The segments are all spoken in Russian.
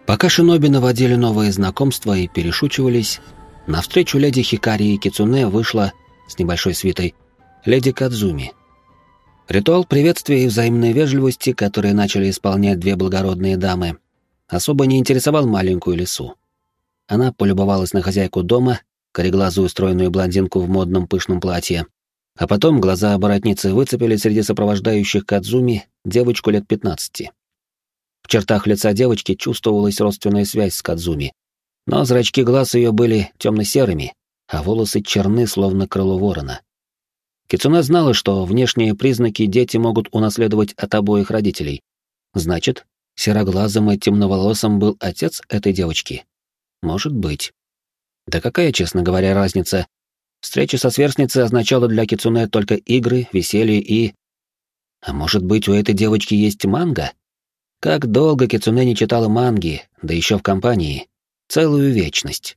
Пока шиноби наводили новые знакомства и перешучивались, навстречу леди Хикари и Кицуне вышла с небольшой свитой леди Кадзуми. Ритуал приветствия и взаимной вежливости, которые начали исполнять две благородные дамы, особо не интересовал маленькую лису. Она полюбовалась на хозяйку дома, кореглазую стройную блондинку в модном пышном платье, а потом глаза оборотницы выцепили среди сопровождающих Кадзуми девочку лет 15. В чертах лица девочки чувствовалась родственная связь с Кадзуми, но зрачки глаз ее были темно-серыми, а волосы черны, словно крыло ворона. Кицуне знала, что внешние признаки дети могут унаследовать от обоих родителей. Значит, сероглазым и темноволосым был отец этой девочки? Может быть. Да какая, честно говоря, разница? Встреча со сверстницей означала для Кицуне только игры, веселье и... А может быть, у этой девочки есть манга? Как долго Кицуне не читала манги, да еще в компании. Целую вечность.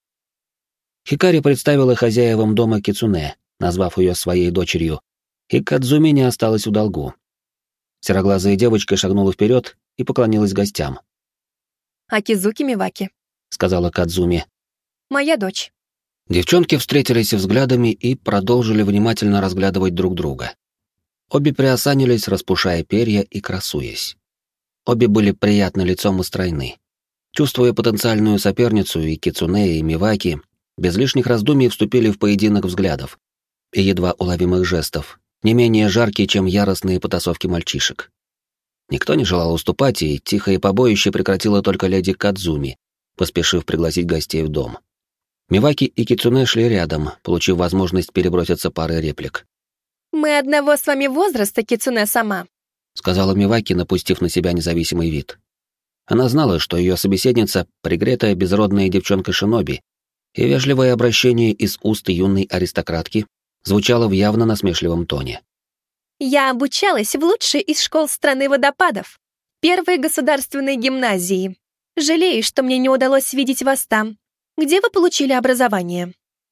Хикари представила хозяевам дома Кицуне, назвав ее своей дочерью, и Кадзуми не осталась в долгу. Сероглазая девочка шагнула вперед и поклонилась гостям. «Акизуки Миваки», — сказала Кадзуми. «Моя дочь». Девчонки встретились взглядами и продолжили внимательно разглядывать друг друга. Обе приосанились, распушая перья и красуясь. Обе были приятны лицом и стройны. Чувствуя потенциальную соперницу, и Кицуне, и Миваки без лишних раздумий вступили в поединок взглядов и едва уловимых жестов, не менее жаркие, чем яростные потасовки мальчишек. Никто не желал уступать, и тихое побоище прекратила только леди Кадзуми, поспешив пригласить гостей в дом. Миваки и Кицуне шли рядом, получив возможность переброситься парой реплик. «Мы одного с вами возраста, Кицуне-сама», — сказала Миваки, напустив на себя независимый вид. Она знала, что ее собеседница — пригретая безродная девчонка шиноби, и вежливое обращение из уст юной аристократки звучало в явно насмешливом тоне. «Я обучалась в лучшей из школ страны водопадов, первой государственной гимназии. Жалею, что мне не удалось видеть вас там. Где вы получили образование?»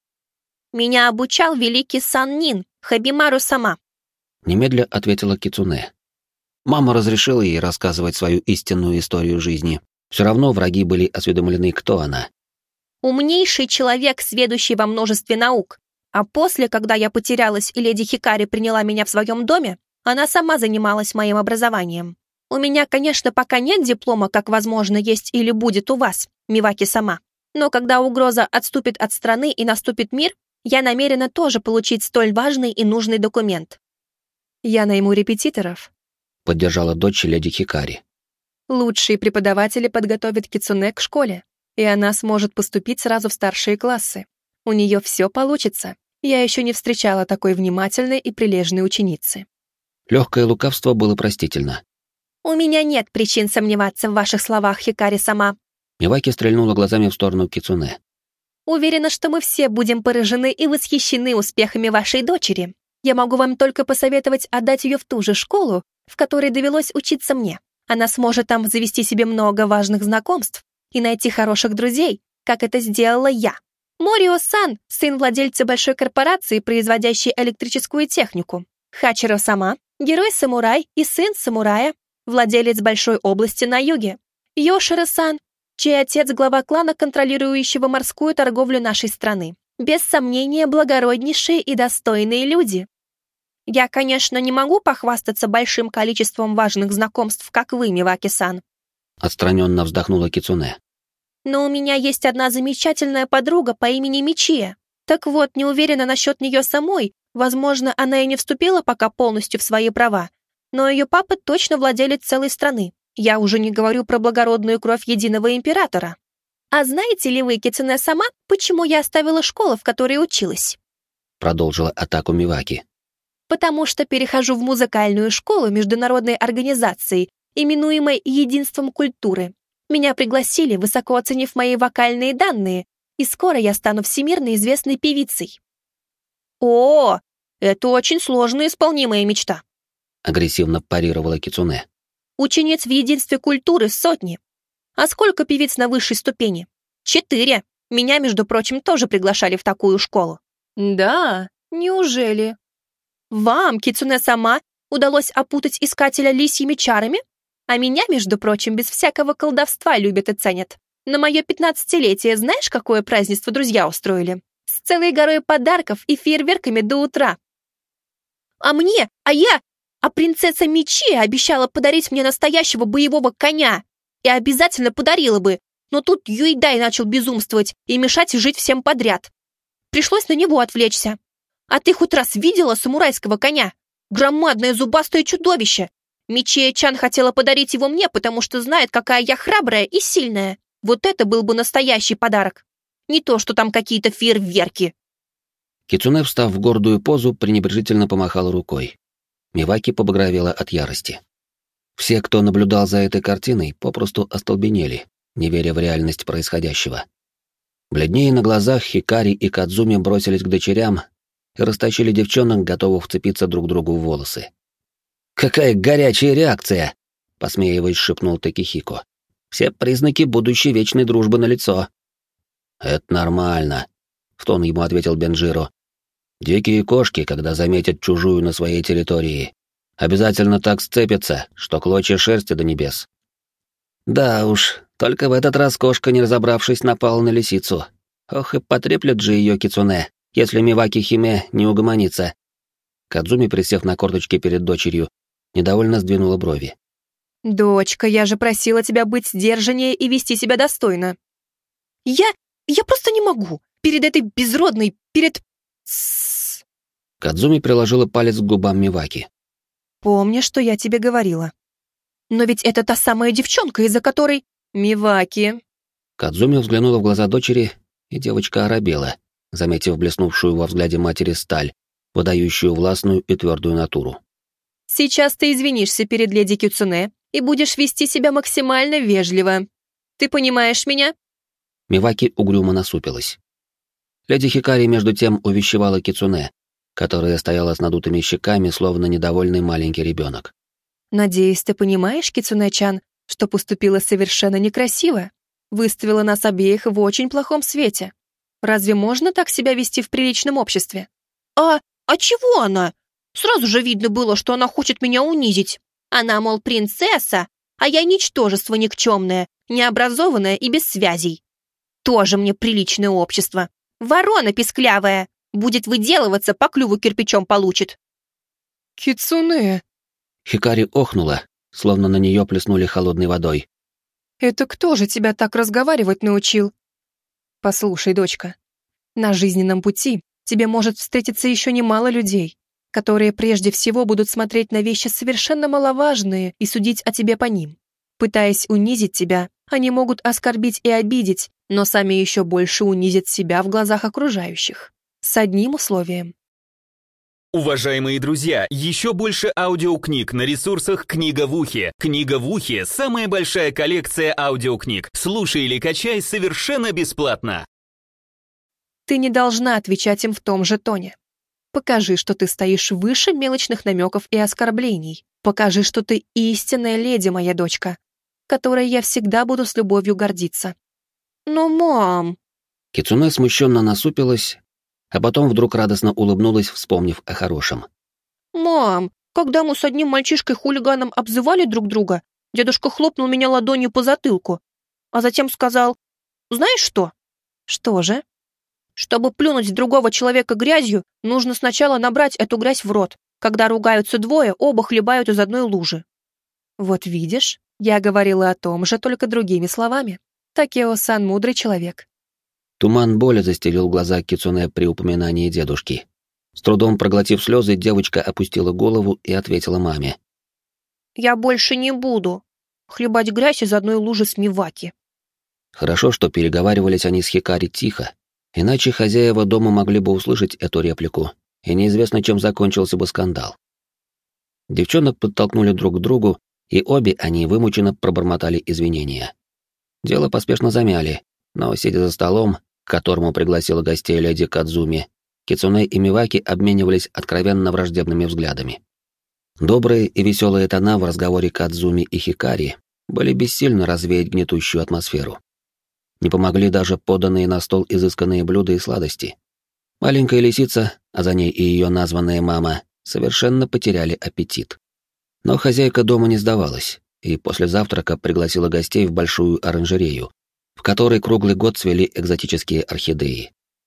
«Меня обучал великий Саннин, Хабимару-сама», — немедля ответила Кицуне. Мама разрешила ей рассказывать свою истинную историю жизни. Все равно враги были осведомлены, кто она. «Умнейший человек, сведущий во множестве наук. А после, когда я потерялась и леди Хикари приняла меня в своем доме, она сама занималась моим образованием. У меня, конечно, пока нет диплома, как, возможно, есть или будет у вас, Миваки-сама. Но когда угроза отступит от страны и наступит мир, я намерена тоже получить столь важный и нужный документ». «Я найму репетиторов», — поддержала дочь леди Хикари. «Лучшие преподаватели подготовят Кицуне к школе, и она сможет поступить сразу в старшие классы. У нее все получится. Я еще не встречала такой внимательной и прилежной ученицы». Легкое лукавство было простительно. «У меня нет причин сомневаться в ваших словах, Хикари-сама». Миваки стрельнула глазами в сторону Кицуне. «Уверена, что мы все будем поражены и восхищены успехами вашей дочери. Я могу вам только посоветовать отдать ее в ту же школу, в которой довелось учиться мне. Она сможет там завести себе много важных знакомств и найти хороших друзей, как это сделала я. Морио-сан — сын владельца большой корпорации, производящей электрическую технику. Хачиро-сама — герой-самурай и сын самурая, владелец большой области на юге. Йоширо-сан, чей отец глава клана, контролирующего морскую торговлю нашей страны. Без сомнения, благороднейшие и достойные люди. Я, конечно, не могу похвастаться большим количеством важных знакомств, как вы, Миваки-сан», — отстраненно вздохнула Кицуне. «но у меня есть одна замечательная подруга по имени Мичия. Так вот, не уверена насчет нее самой. Возможно, она и не вступила пока полностью в свои права, но ее папа точно владелец целой страны. Я уже не говорю про благородную кровь единого императора. А знаете ли вы, Кицуне-сама, почему я оставила школу, в которой училась?» Продолжила атаку Миваки. «Потому что перехожу в музыкальную школу международной организации, именуемой «Единством культуры». Меня пригласили, высоко оценив мои вокальные данные, и скоро я стану всемирно известной певицей». «О, это очень сложно исполнимая мечта», — агрессивно парировала Кицуне. «Учениц в единстве культуры сотни. А сколько певиц на высшей ступени? 4. Меня, между прочим, тоже приглашали в такую школу». «Да, неужели?» «Вам, Кицуне-сама, удалось опутать искателя лисьими чарами?» А меня, между прочим, без всякого колдовства любят и ценят. На мое 15-летие знаешь, какое празднество друзья устроили? С целой горой подарков и фейерверками до утра. А принцесса Мичи обещала подарить мне настоящего боевого коня. И обязательно подарила бы, но тут Юйдай начал безумствовать и мешать жить всем подряд. Пришлось на него отвлечься. А ты хоть раз видела самурайского коня? Громадное зубастое чудовище. Мичия-чан хотела подарить его мне, потому что знает, какая я храбрая и сильная. Вот это был бы настоящий подарок. Не то, что там какие-то фейерверки. Кицуне, встав в гордую позу, пренебрежительно помахала рукой. Миваки побагровела от ярости. Все, кто наблюдал за этой картиной, попросту остолбенели, не веря в реальность происходящего. Бледнее на глазах Хикари и Кадзуми бросились к дочерям и растащили девчонок, готовых вцепиться друг другу в волосы. «Какая горячая реакция!» — посмеиваясь, шепнул Такихико. «Все признаки будущей вечной дружбы налицо». «Это нормально», — в тон ему ответил Бенджиро. «Дикие кошки, когда заметят чужую на своей территории, обязательно так сцепятся, что клочья шерсти до небес». «Да уж, только в этот раз кошка, не разобравшись, напала на лисицу. Ох, и потреплет же ее Кицуне, если Миваки Химе не угомонится». Кадзуми, присев на корточки перед дочерью, недовольно сдвинула брови. «Дочка, я же просила тебя быть сдержаннее и вести себя достойно». Я просто не могу. Перед этой безродной, Кадзуми приложила палец к губам Миваки. «Помни, что я тебе говорила. Но ведь это та самая девчонка, из-за которой... Миваки...» Кадзуми взглянула в глаза дочери, и девочка оробела, заметив блеснувшую во взгляде матери сталь, выдающую властную и твердую натуру. «Сейчас ты извинишься перед леди Кицуне и будешь вести себя максимально вежливо. Ты понимаешь меня?» Миваки угрюмо насупилась. Леди Хикари между тем увещевала Кицуне, которая стояла с надутыми щеками, словно недовольный маленький ребенок. «Надеюсь, ты понимаешь, Кицуне-чан, что поступила совершенно некрасиво, выставила нас обеих в очень плохом свете. Разве можно так себя вести в приличном обществе?» «А чего она? Сразу же видно было, что она хочет меня унизить. Она, мол, принцесса, а я ничтожество никчемное, необразованное и без связей. Тоже мне приличное общество. Ворона писклявая. Будет выделываться, по клюву кирпичом получит». «Кицуне!» Хикари охнула, словно на нее плеснули холодной водой. «Это кто же тебя так разговаривать научил?» «Послушай, дочка, на жизненном пути тебе может встретиться еще немало людей, которые прежде всего будут смотреть на вещи совершенно маловажные и судить о тебе по ним. Пытаясь унизить тебя, они могут оскорбить и обидеть, но сами еще больше унизят себя в глазах окружающих. С одним условием». Уважаемые друзья, еще больше аудиокниг на ресурсах «Книга в ухе». «Книга в ухе» — самая большая коллекция аудиокниг. Слушай или качай совершенно бесплатно. Ты не должна отвечать им в том же тоне. Покажи, что ты стоишь выше мелочных намеков и оскорблений. Покажи, что ты истинная леди, моя дочка, которой я всегда буду с любовью гордиться. «Но, мам...» Кицуне смущенно насупилась, а потом вдруг радостно улыбнулась, вспомнив о хорошем. «Мам, когда мы с одним мальчишкой-хулиганом обзывали друг друга, дедушка хлопнул меня ладонью по затылку, а затем сказал: знаешь что?» «Что же?» «Чтобы плюнуть в другого человека грязью, нужно сначала набрать эту грязь в рот. Когда ругаются двое, оба хлебают из одной лужи». «Вот видишь, я говорила о том же, только другими словами. Такео-сан мудрый человек». Туман боли застелил глаза Кицуне при упоминании дедушки. С трудом проглотив слезы, девочка опустила голову и ответила маме. «Я больше не буду хлебать грязь из одной лужи с Миваки». Хорошо, что переговаривались они с Хикари тихо, иначе хозяева дома могли бы услышать эту реплику, и неизвестно, чем закончился бы скандал. Девчонок подтолкнули друг к другу, и обе они вымученно пробормотали извинения. Дело поспешно замяли, но, сидя за столом, к которому пригласила гостей леди Кадзуми, Кицуне и Миваки обменивались откровенно враждебными взглядами. Добрые и веселые тона в разговоре Кадзуми и Хикари были бессильны развеять гнетущую атмосферу. Не помогли даже поданные на стол изысканные блюда и сладости. Маленькая лисица, а за ней и ее названная мама, совершенно потеряли аппетит. Но хозяйка дома не сдавалась. и после завтрака пригласила гостей в большую оранжерею, в которой круглый год цвели экзотические орхидеи.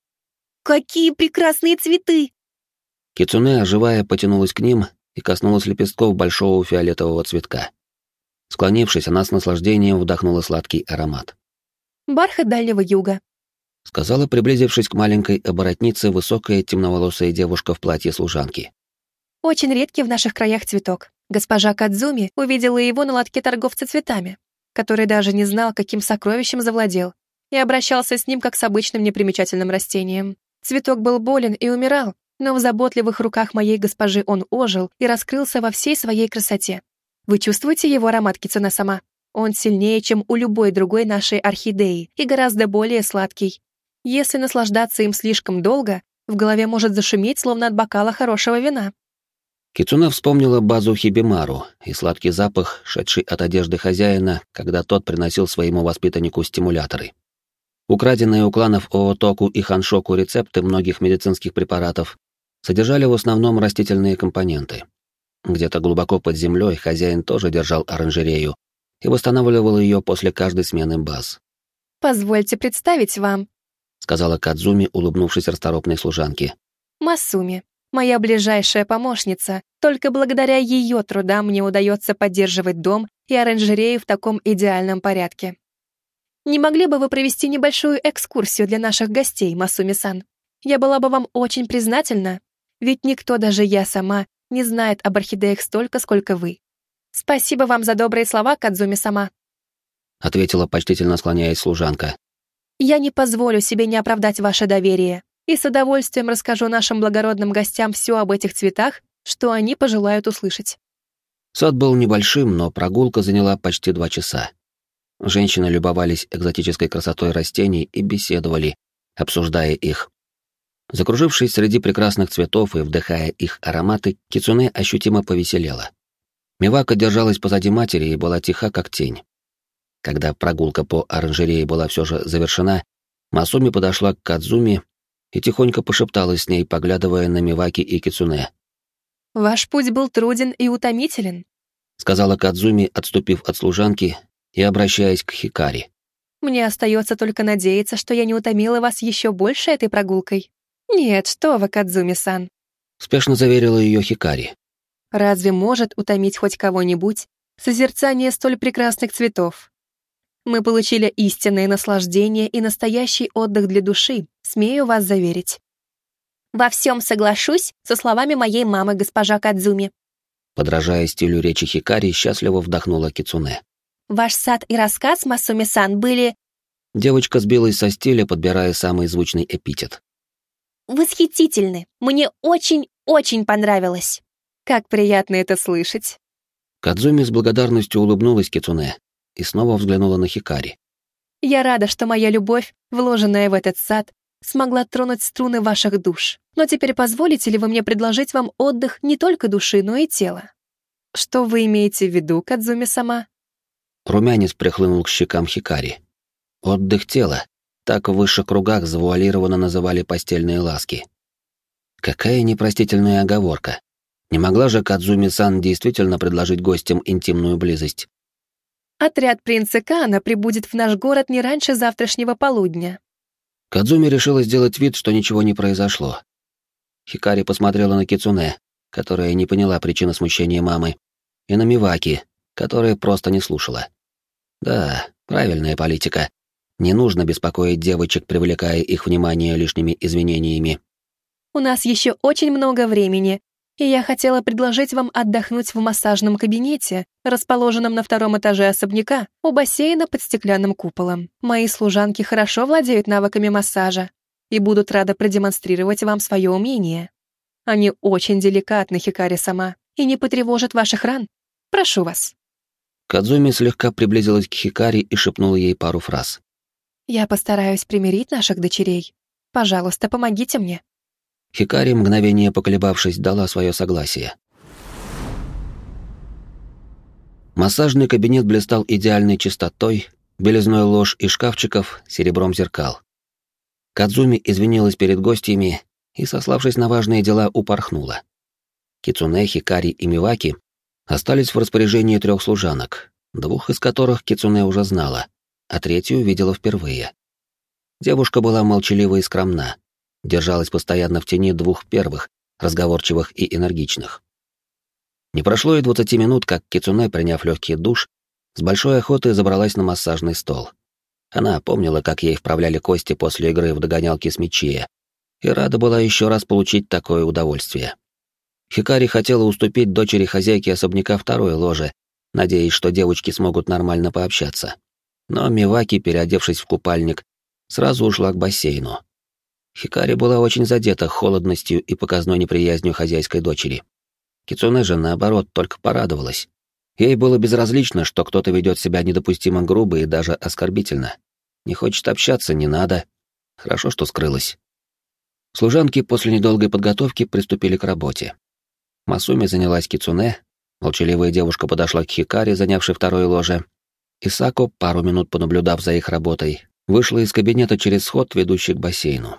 Какие прекрасные цветы! Кицуне, оживая, потянулась к ним и коснулась лепестков большого фиолетового цветка. Склонившись, она с наслаждением вдохнула сладкий аромат. Бархат Дальнего Юга, Сказала, приблизившись к маленькой оборотнице, высокая темноволосая девушка в платье служанки. очень редкий в наших краях цветок. Госпожа Кадзуми увидела его на лотке торговца цветами, который даже не знал, каким сокровищем завладел, и обращался с ним как с обычным непримечательным растением. Цветок был болен и умирал, но в заботливых руках моей госпожи он ожил и раскрылся во всей своей красоте. Вы чувствуете его аромат, Кицуне-сама? Он сильнее, чем у любой другой нашей орхидеи, и гораздо более сладкий. Если наслаждаться им слишком долго, в голове может зашуметь, словно от бокала хорошего вина. Кицуне вспомнила базу Хибимару и сладкий запах, шедший от одежды хозяина, когда тот приносил своему воспитаннику стимуляторы. Украденные у кланов Оотоку и Ханшоку рецепты многих медицинских препаратов содержали в основном растительные компоненты. Где-то глубоко под землей хозяин тоже держал оранжерею и восстанавливал ее после каждой смены баз. «Позвольте представить вам», — сказала Кадзуми, улыбнувшись расторопной служанке. Масуми, моя ближайшая помощница. Только благодаря ее трудам мне удается поддерживать дом и оранжерею в таком идеальном порядке. Не могли бы вы провести небольшую экскурсию для наших гостей, Масуми-сан? Я была бы вам очень признательна, ведь никто, даже я сама, не знает об орхидеях столько, сколько вы. Спасибо вам за добрые слова, Кадзуми-сама», — ответила, почтительно склоняясь служанка. «Я не позволю себе не оправдать ваше доверие и с удовольствием расскажу нашим благородным гостям все об этих цветах, что они пожелают услышать». Сад был небольшим, но прогулка заняла почти 2 часа. Женщины любовались экзотической красотой растений и беседовали, обсуждая их. Закружившись среди прекрасных цветов и вдыхая их ароматы, Кицуне ощутимо повеселела. Мивака держалась позади матери и была тиха, как тень. Когда прогулка по оранжерее была все же завершена, Масуми подошла к Кадзуми и тихонько пошепталась с ней, поглядывая на Миваки и Кицуне. «Ваш путь был труден и утомителен», — сказала Кадзуми, отступив от служанки и обращаясь к Хикари. «Мне остается только надеяться, что я не утомила вас еще больше этой прогулкой». «Нет, что вы, Кадзуми-сан», — спешно заверила ее Хикари. «Разве может утомить хоть кого-нибудь созерцание столь прекрасных цветов? Мы получили истинное наслаждение и настоящий отдых для души, смею вас заверить». «Во всем соглашусь со словами моей мамы, госпожа Кадзуми», подражая стилю речи Хикари, счастливо вдохнула Кицуне. «Ваш сад и рассказ, Масуми-сан, были...» Девочка сбилась со стиля, подбирая самый звучный эпитет. «Восхитительны. Мне очень-очень понравилось». «Как приятно это слышать». Кадзуми с благодарностью улыбнулась Кицуне и снова взглянула на Хикари. «Я рада, что моя любовь, вложенная в этот сад, смогла тронуть струны ваших душ. Но теперь позволите ли вы мне предложить вам отдых не только души, но и тела?» «Что вы имеете в виду, Кадзуми-сама?» Румянец прихлынул к щекам Хикари. Отдых тела. Так в высших кругах завуалированно называли постельные ласки. Какая непростительная оговорка. Не могла же Кадзуми-сан действительно предложить гостям интимную близость? «Отряд принца Каана прибудет в наш город не раньше завтрашнего полудня». Кадзуми решила сделать вид, что ничего не произошло. Хикари посмотрела на Кицуне, которая не поняла причины смущения мамы, и на Миваки, которая просто не слушала. Да, правильная политика. Не нужно беспокоить девочек, привлекая их внимание лишними извинениями. «У нас еще очень много времени, и я хотела предложить вам отдохнуть в массажном кабинете, расположенном на 2-м этаже особняка, у бассейна под стеклянным куполом. Мои служанки хорошо владеют навыками массажа и будут рады продемонстрировать вам свое умение. Они очень деликатны, Хикари-сама, и не потревожат ваших ран. Прошу вас». Кадзуми слегка приблизилась к Хикари и шепнула ей пару фраз. «Я постараюсь примирить наших дочерей. Пожалуйста, помогите мне». Хикари, мгновение поколебавшись, дала свое согласие. Массажный кабинет блистал идеальной чистотой, белизной лож и шкафчиков, серебром зеркал. Кадзуми извинилась перед гостями и, сославшись на важные дела, упорхнула. Кицуне, Хикари и Миваки остались в распоряжении 3 служанок, 2 из которых Кицуне уже знала, а 3-ю видела впервые. Девушка была молчалива и скромна, держалась постоянно в тени 2 первых, разговорчивых и энергичных. Не прошло и 20 минут, как Кицуне, приняв легкий душ, с большой охотой забралась на массажный стол. Она помнила, как ей вправляли кости после игры в догонялки с Мичиэ, и рада была еще раз получить такое удовольствие. Хикари хотела уступить дочери хозяйки особняка 2-й ложе, надеясь, что девочки смогут нормально пообщаться. Но Миваки, переодевшись в купальник, сразу ушла к бассейну. Хикари была очень задета холодностью и показной неприязнью хозяйской дочери. Кицуне же, наоборот, только порадовалась. Ей было безразлично, что кто-то ведет себя недопустимо грубо и даже оскорбительно. Не хочет общаться — не надо. Хорошо, что скрылась. Служанки после недолгой подготовки приступили к работе. Масуми занялась Кицуне, молчаливая девушка подошла к Хикари, занявшей 2-й ложе. Исако, пару минут понаблюдав за их работой, вышла из кабинета через ход, ведущий к бассейну.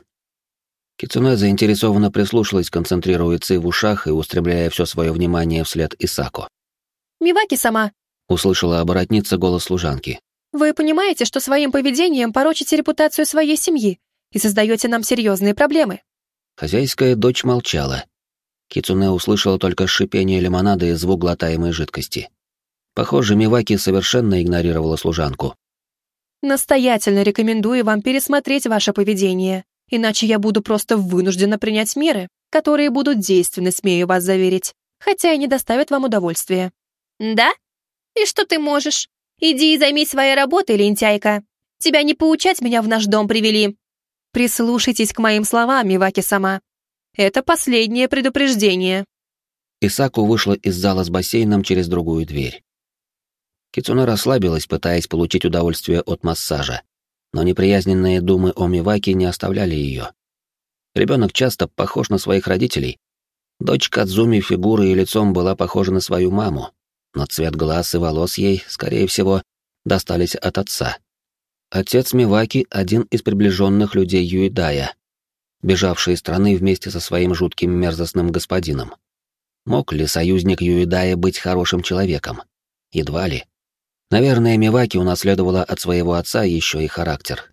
Кицуне заинтересованно прислушалась, концентрируя ци в ушах и устремляя все свое внимание вслед Исако. «Миваки-сама», — услышала оборотница голос служанки. «вы понимаете, что своим поведением порочите репутацию своей семьи и создаете нам серьезные проблемы?» Хозяйская дочь молчала. Кицуне услышала только шипение лимонада и звук глотаемой жидкости. Похоже, Миваки совершенно игнорировала служанку. «Настоятельно рекомендую вам пересмотреть ваше поведение, иначе я буду просто вынуждена принять меры, которые будут действенны, смею вас заверить, хотя и не доставят вам удовольствия». «Да? И что ты можешь? Иди и займись своей работой, лентяйка. Тебя не поучать меня в наш дом привели». «Прислушайтесь к моим словам, Миваки-сама. Это последнее предупреждение». Исаку вышла из зала с бассейном через другую дверь. Кицуне расслабилась, пытаясь получить удовольствие от массажа, но неприязненные думы о Миваки не оставляли ее. Ребенок часто похож на своих родителей. Дочь Кадзуми фигурой и лицом была похожа на свою маму, но цвет глаз и волос ей, скорее всего, достались от отца. Отец Миваки — один из приближенных людей Юидая, бежавший из страны вместе со своим жутким мерзостным господином. Мог ли союзник Юидая быть хорошим человеком? Едва ли. Наверное, Миваки унаследовала от своего отца еще и характер.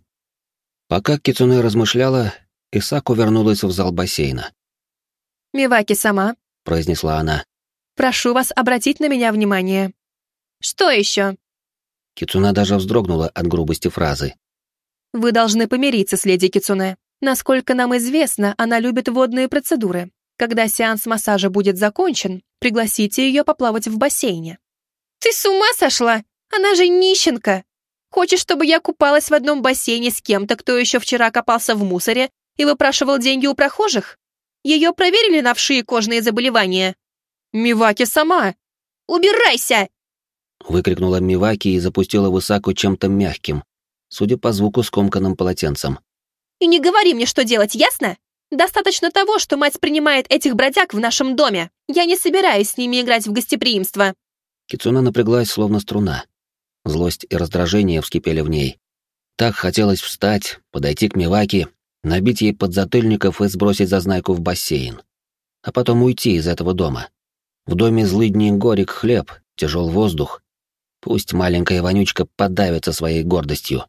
Пока Кицуне размышляла, Исаку вернулась в зал бассейна. «Миваки-сама», — произнесла она. «прошу вас обратить на меня внимание». «Что еще?» Кицуне даже вздрогнула от грубости фразы. «Вы должны помириться с леди Кицуне. Насколько нам известно, она любит водные процедуры. Когда сеанс массажа будет закончен, пригласите ее поплавать в бассейне». «Ты с ума сошла? Она же нищенка! Хочешь, чтобы я купалась в одном бассейне с кем-то, кто еще вчера копался в мусоре и выпрашивал деньги у прохожих? Ее проверили на вши и кожные заболевания?» «Миваки-сама! Убирайся!» Выкрикнула Миваки и запустила в Исаку чем-то мягким, судя по звуку, скомканным полотенцем. «И не говори мне, что делать, ясно? Достаточно того, что мать принимает этих бродяг в нашем доме. Я не собираюсь с ними играть в гостеприимство». Кицуне напряглась, словно струна. Злость и раздражение вскипели в ней. Так хотелось встать, подойти к Миваки, набить ей подзатыльников и сбросить зазнайку в бассейн. А потом уйти из этого дома. В доме злыдней горек хлеб, тяжел воздух. Пусть маленькая вонючка подавится своей гордостью.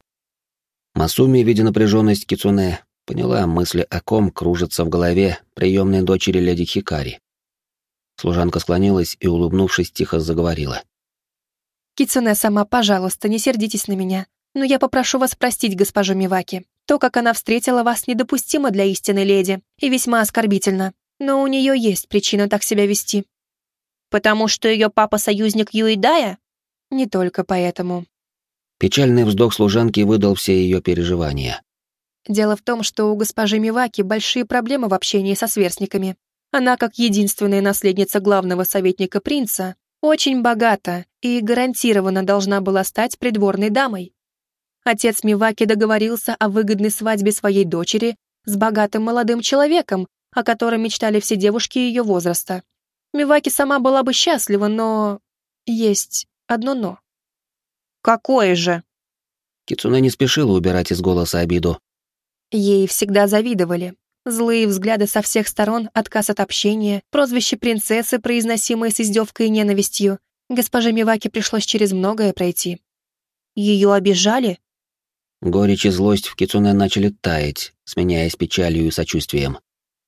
Масуми, видя напряженность Кицуне, поняла, мысли о ком кружатся в голове приемной дочери леди Хикари. Служанка склонилась и, улыбнувшись, тихо заговорила. «Кицуне-сама, пожалуйста, не сердитесь на меня, но я попрошу вас простить госпожу Миваки. То, как она встретила вас, недопустимо для истинной леди и весьма оскорбительно. Но у нее есть причина так себя вести». «Потому что ее папа союзник Юидая?» «Не только поэтому». Печальный вздох служанки выдал все ее переживания. «Дело в том, что у госпожи Миваки большие проблемы в общении со сверстниками. Она, как единственная наследница главного советника принца, очень богата и гарантированно должна была стать придворной дамой. Отец Миваки договорился о выгодной свадьбе своей дочери с богатым молодым человеком, о котором мечтали все девушки ее возраста. Миваки сама была бы счастлива, но... есть одно «но». «Какое же?» Кицуне не спешила убирать из голоса обиду. Ей всегда завидовали. Злые взгляды со всех сторон, отказ от общения, прозвище принцессы, произносимое с издевкой и ненавистью, Госпоже Миваки пришлось через многое пройти. Ее обижали? Горечь и злость в Кицуне начали таять, сменяясь печалью и сочувствием.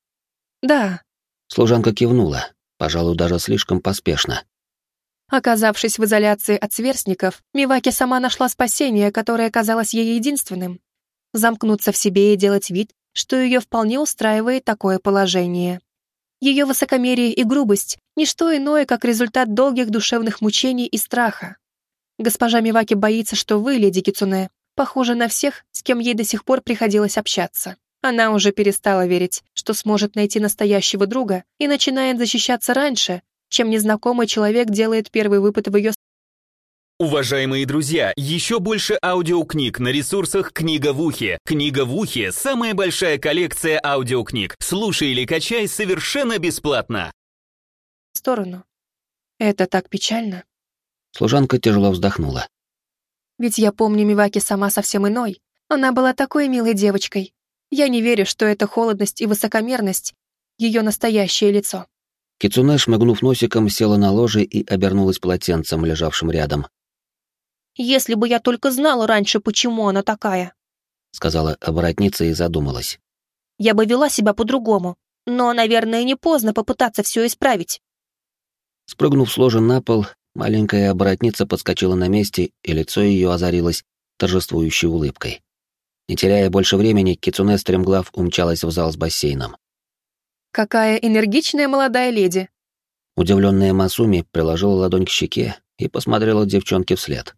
Да. Служанка кивнула, пожалуй, даже слишком поспешно. Оказавшись в изоляции от сверстников, Миваки сама нашла спасение, которое казалось ей единственным. Замкнуться в себе и делать вид, что ее вполне устраивает такое положение. Ее высокомерие и грубость — ничто иное, как результат долгих душевных мучений и страха. Госпожа Миваки боится, что вы, леди Кицуне, похожи на всех, с кем ей до сих пор приходилось общаться. Она уже перестала верить, что сможет найти настоящего друга и начинает защищаться раньше, чем незнакомый человек делает первый выпад в ее... Уважаемые друзья, еще больше аудиокниг на ресурсах «Книга в ухе». «Книга в ухе» — самая большая коллекция аудиокниг. Слушай или качай совершенно бесплатно. сторону. Это так печально. Служанка тяжело вздохнула. Ведь я помню Миваки сама совсем иной. Она была такой милой девочкой. Я не верю, что эта холодность и высокомерность — ее настоящее лицо. Кицуне, шмыгнув носиком, села на ложе и обернулась полотенцем, лежавшим рядом. «Если бы я только знала раньше, почему она такая», — сказала оборотница и задумалась. «я бы вела себя по-другому. Но, наверное, не поздно попытаться все исправить». Спрыгнув с ложа на пол, маленькая оборотница подскочила на месте, и лицо ее озарилось торжествующей улыбкой. Не теряя больше времени, Кицуне стремглав умчалась в зал с бассейном. Какая энергичная молодая леди. Удивленная Масуми приложила ладонь к щеке и посмотрела девчонке вслед.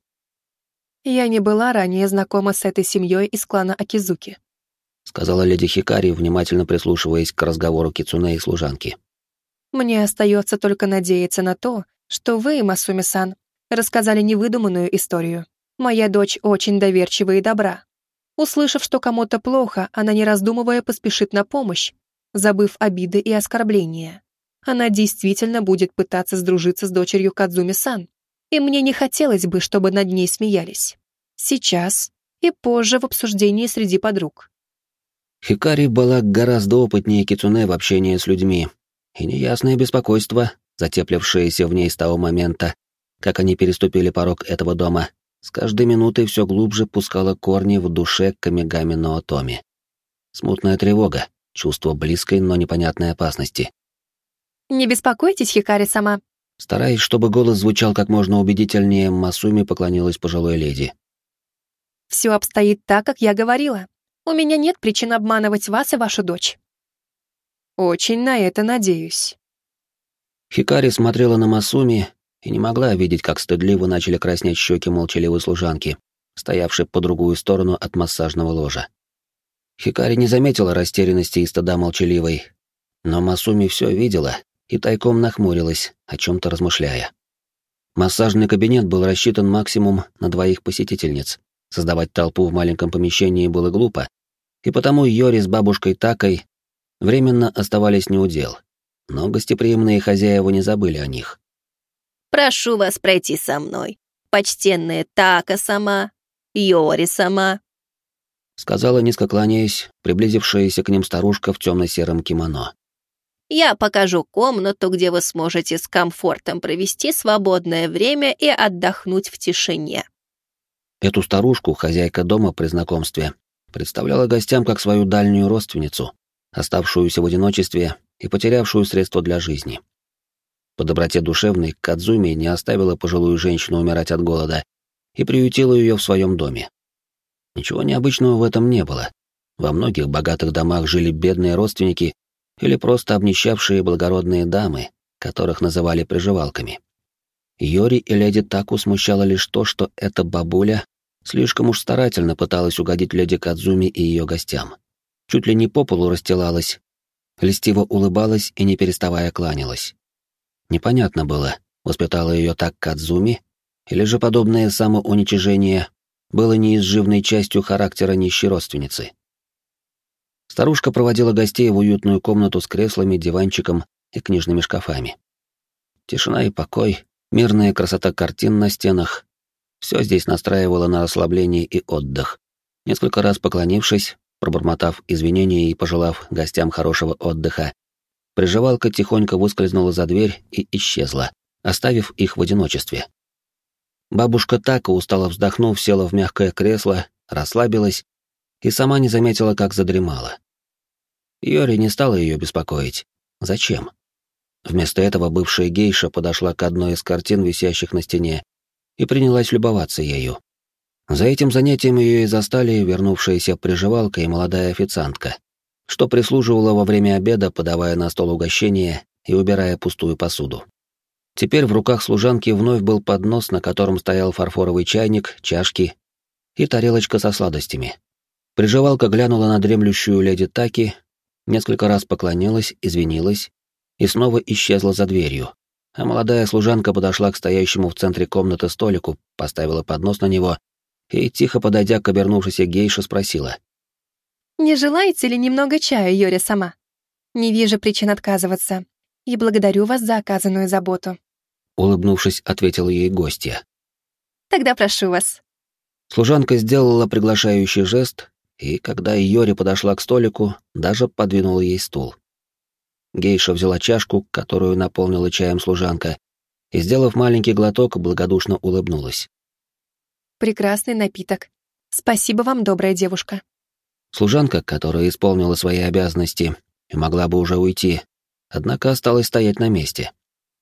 Я не была ранее знакома с этой семьей из клана Акизуки, Сказала леди Хикари, внимательно прислушиваясь к разговору Кицуне и служанки. Мне остается только надеяться на то, что вы, Масуми-сан, рассказали невыдуманную историю. Моя дочь очень доверчива и добра. Услышав, что кому-то плохо, она, не раздумывая, поспешит на помощь, забыв обиды и оскорбления. Она действительно будет пытаться сдружиться с дочерью Кадзуми-сан, и мне не хотелось бы, чтобы над ней смеялись. Сейчас и позже в обсуждении среди подруг. Хикари была гораздо опытнее Кицуне в общении с людьми, и неясное беспокойство, затеплившееся в ней с того момента, как они переступили порог этого дома, с каждой минутой все глубже пускало корни в душе Камигами Ноотоми. Смутная тревога, чувство близкой, но непонятной опасности. Не беспокойтесь, Хикари-сама. Стараясь, чтобы голос звучал как можно убедительнее, Масуми поклонилась пожилой леди. Все обстоит так, как я говорила. У меня нет причин обманывать вас и вашу дочь. Очень на это надеюсь. Хикари смотрела на Масуми и не могла видеть, как стыдливо начали краснеть щеки молчаливой служанки, стоявшей по другую сторону от массажного ложа. Хикари не заметила растерянности и стыда молчаливой, но Масуми все видела и тайком нахмурилась, о чем-то размышляя. Массажный кабинет был рассчитан максимум на 2 посетительниц. Создавать толпу в маленьком помещении было глупо, и потому Йори с бабушкой Такой временно оставались неудел, но гостеприимные хозяева не забыли о них. «Прошу вас пройти со мной, почтенная Така-сама, Йори-сама», сказала, низко кланяясь, приблизившаяся к ним старушка в темно-сером кимоно. «Я покажу комнату, где вы сможете с комфортом провести свободное время и отдохнуть в тишине». Эту старушку хозяйка дома при знакомстве представляла гостям как свою дальнюю родственницу, оставшуюся в одиночестве и потерявшую средства для жизни. По доброте душевной Кадзуми не оставила пожилую женщину умирать от голода и приютила ее в своем доме. Ничего необычного в этом не было. Во многих богатых домах жили бедные родственники или просто обнищавшие благородные дамы, которых называли приживалками. Йори и леди Таку смущало лишь то, что эта бабуля слишком уж старательно пыталась угодить леди Кадзуми и ее гостям. Чуть ли не по полу расстилалась, льстиво улыбалась и не переставая кланялась. Непонятно было, воспитала ее так Кадзуми, или же подобное самоуничижение было неизживной частью характера нищей родственницы. Старушка проводила гостей в уютную комнату с креслами, диванчиком и книжными шкафами. Тишина и покой, мирная красота картин на стенах — все здесь настраивало на расслабление и отдых. Несколько раз поклонившись, пробормотав извинения и пожелав гостям хорошего отдыха, приживалка тихонько выскользнула за дверь и исчезла, оставив их в одиночестве. Бабушка Така, устало вздохнув, села в мягкое кресло, расслабилась и сама не заметила, как задремала. Йори не стала ее беспокоить. Зачем? Вместо этого бывшая гейша подошла к одной из картин, висящих на стене, и принялась любоваться ею. За этим занятием ее и застали вернувшаяся приживалка и молодая официантка, что прислуживала во время обеда, подавая на стол угощения и убирая пустую посуду. Теперь в руках служанки вновь был поднос, на котором стоял фарфоровый чайник, чашки и тарелочка со сладостями. Приживалка глянула на дремлющую леди Таки, несколько раз поклонилась, извинилась и снова исчезла за дверью, а молодая служанка подошла к стоящему в центре комнаты столику, поставила поднос на него и, тихо подойдя к обернувшейся гейше, спросила: «Не желаете ли немного чая, Йори-сама? Не вижу причин отказываться, и благодарю вас за оказанную заботу». Улыбнувшись, ответила ей гостья. «Тогда прошу вас». Служанка сделала приглашающий жест, и, когда Йори подошла к столику, даже подвинула ей стул. Гейша взяла чашку, которую наполнила чаем служанка, и, сделав маленький глоток, благодушно улыбнулась. «Прекрасный напиток. Спасибо вам, добрая девушка». Служанка, которая исполнила свои обязанности и могла бы уже уйти, однако осталась стоять на месте.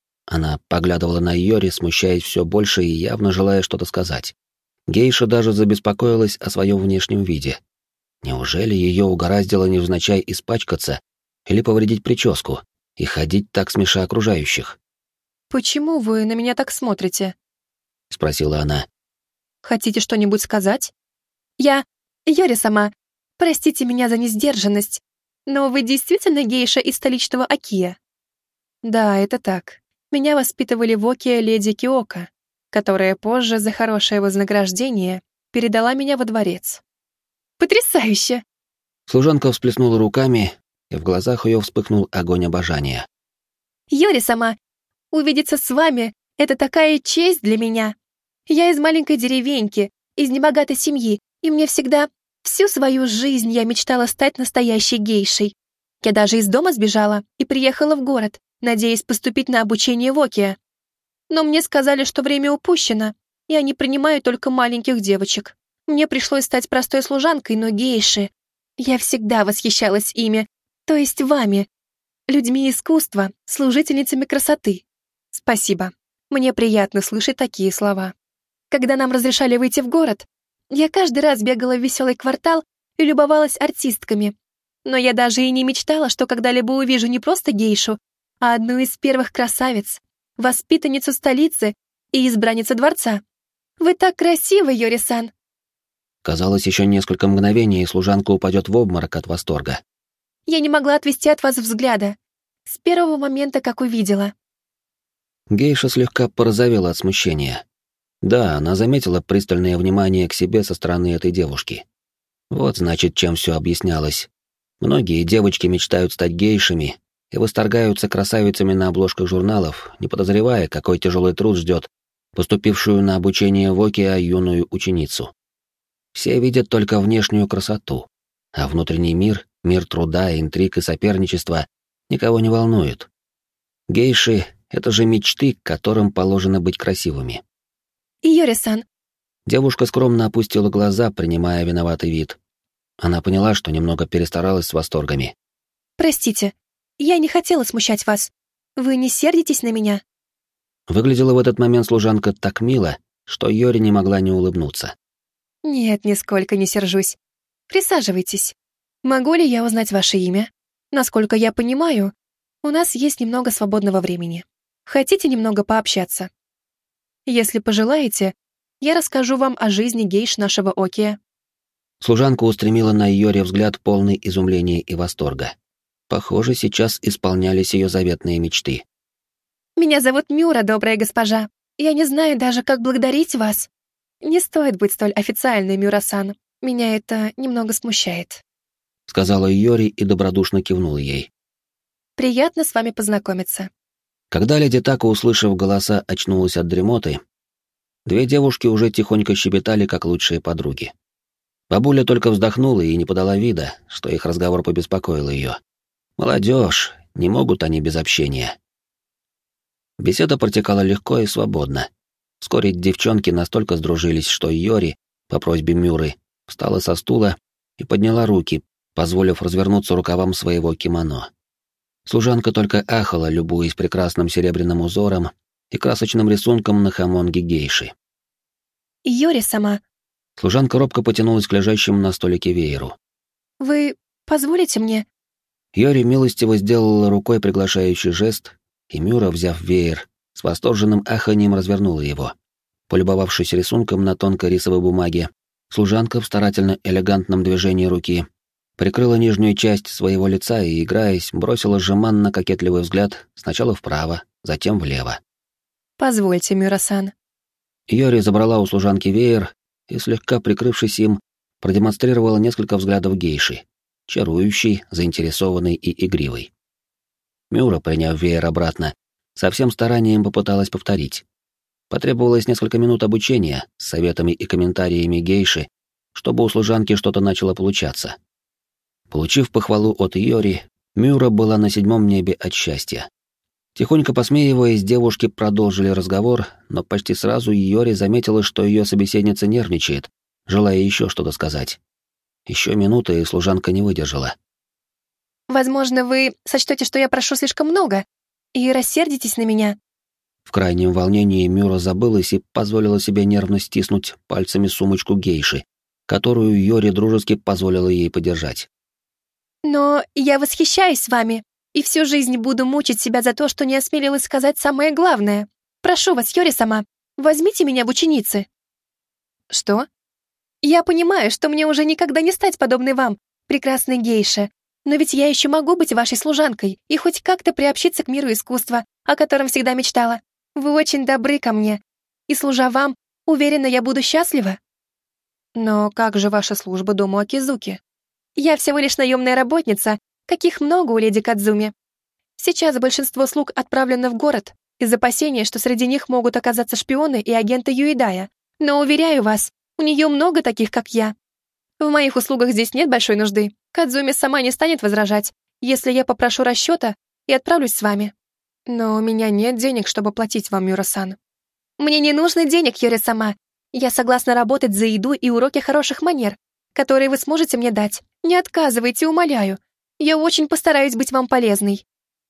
Она поглядывала на Йори, смущаясь все больше и явно желая что-то сказать. Гейша даже забеспокоилась о своем внешнем виде. Неужели ее угораздило невзначай испачкаться или повредить прическу и ходить так, смеша окружающих? «Почему вы на меня так смотрите?» — спросила она. «Хотите что-нибудь сказать? Я... Йори-сама, простите меня за несдержанность, но вы действительно гейша из столичного Акия?» «Да, это так. Меня воспитывали в Окия леди Киока, которая позже за хорошее вознаграждение передала меня во дворец». «Потрясающе!» Служанка всплеснула руками, и в глазах ее вспыхнул огонь обожания. «Йори-сама, увидеться с вами — это такая честь для меня. Я из маленькой деревеньки, из небогатой семьи, и мне всегда, всю свою жизнь я мечтала стать настоящей гейшей. Я даже из дома сбежала и приехала в город, надеясь поступить на обучение в Окия. Но мне сказали, что время упущено, и они принимают только маленьких девочек. Мне пришлось стать простой служанкой, но гейши... Я всегда восхищалась ими, то есть вами, людьми искусства, служительницами красоты. Спасибо. Мне приятно слышать такие слова. Когда нам разрешали выйти в город, я каждый раз бегала в веселый квартал и любовалась артистками. Но я даже и не мечтала, что когда-либо увижу не просто гейшу, а одну из первых красавиц, воспитанницу столицы и избранницу дворца. Вы так красивы, Йори-сан. Казалось, еще несколько мгновений, и служанка упадет в обморок от восторга. Я не могла отвести от вас взгляда. С первого момента, как увидела. Гейша слегка порозовела от смущения. Да, она заметила пристальное внимание к себе со стороны этой девушки. Вот, значит, чем все объяснялось. Многие девочки мечтают стать гейшами и восторгаются красавицами на обложках журналов, не подозревая, какой тяжелый труд ждет поступившую на обучение в Окия юную ученицу. Все видят только внешнюю красоту, а внутренний мир, мир труда, интриг и соперничества никого не волнует. Гейши — это же мечты, которым положено быть красивыми. Йори-сан. Девушка скромно опустила глаза, принимая виноватый вид. Она поняла, что немного перестаралась с восторгами. Простите, я не хотела смущать вас. Вы не сердитесь на меня? Выглядела в этот момент служанка так мило, что Йори не могла не улыбнуться. Нет, нисколько не сержусь. Присаживайтесь. Могу ли я узнать ваше имя? Насколько я понимаю, у нас есть немного свободного времени. Хотите немного пообщаться? Если пожелаете, я расскажу вам о жизни гейш нашего Окия. Служанка устремила на Йори взгляд полный изумления и восторга. Похоже, сейчас исполнялись ее заветные мечты. Меня зовут Мюра, добрая госпожа. Я не знаю даже, как благодарить вас. Не стоит быть столь официальной, Мюра-сан. Меня это немного смущает. Сказала Йори и добродушно кивнула ей. Приятно с вами познакомиться. Когда леди Така, услышав голоса, очнулась от дремоты, две девушки уже тихонько щебетали, как лучшие подруги. Бабуля только вздохнула и не подала вида, что их разговор побеспокоил ее. Молодежь, не могут они без общения. Беседа протекала легко и свободно. Вскоре девчонки настолько сдружились, что Йори, по просьбе Мюры, встала со стула и подняла руки, позволив развернуться рукавам своего кимоно. Служанка только ахала, любуясь прекрасным серебряным узором и красочным рисунком на хамонге гейши. Йори сама. Служанка робко потянулась к лежащему на столике вееру. Вы позволите мне? Йори милостиво сделала рукой приглашающий жест, и Мюра, взяв веер, с восторженным аханьем развернула его. Полюбовавшись рисунком на тонкой рисовой бумаге, служанка в старательно элегантном движении руки прикрыла нижнюю часть своего лица и, играясь, бросила жеманно-кокетливый взгляд сначала вправо, затем влево. «Позвольте, Мюра-сан». Йори забрала у служанки веер и, слегка прикрывшись им, продемонстрировала несколько взглядов гейши, чарующий, заинтересованный и игривый. Мюра, приняв веер обратно, со всем старанием попыталась повторить. Потребовалось несколько минут обучения с советами и комментариями гейши, чтобы у служанки что-то начало получаться. Получив похвалу от Йори, Мюра была на 7-м небе от счастья. Тихонько посмеиваясь, девушки продолжили разговор, но почти сразу Йори заметила, что ее собеседница нервничает, желая еще что-то сказать. Еще минута, и служанка не выдержала. Возможно, вы сочтете, что я прошу слишком много, и рассердитесь на меня. В крайнем волнении Мюра забылась и позволила себе нервно стиснуть пальцами сумочку гейши, которую Йори дружески позволила ей подержать. Но я восхищаюсь вами, и всю жизнь буду мучить себя за то, что не осмелилась сказать самое главное. Прошу вас, Йори-сама, возьмите меня в ученицы. Что? Я понимаю, что мне уже никогда не стать подобной вам, прекрасной гейше, но ведь я еще могу быть вашей служанкой и хоть как-то приобщиться к миру искусства, о котором всегда мечтала. Вы очень добры ко мне, и, служа вам, уверена, я буду счастлива. Но как же ваша служба дому Акизуки? Я всего лишь наемная работница, каких много у леди Кадзуми. Сейчас большинство слуг отправлено в город из опасения, что среди них могут оказаться шпионы и агенты Юэдая. Но, уверяю вас, у нее много таких, как я. В моих услугах здесь нет большой нужды. Кадзуми сама не станет возражать, если я попрошу расчета и отправлюсь с вами. Но у меня нет денег, чтобы платить вам, Мюра-сан. Мне не нужно денег, Йори-сама. Я согласна работать за еду и уроки хороших манер, которые вы сможете мне дать. Не отказывайте, умоляю. Я очень постараюсь быть вам полезной.